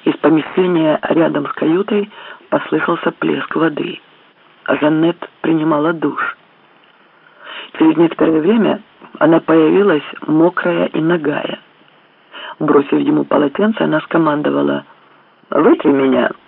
Из помещения рядом с каютой послышался плеск воды, а Жаннет принимала душ. Через некоторое время она появилась мокрая и нагая. Бросив ему полотенце, она скомандовала: «Вытри меня».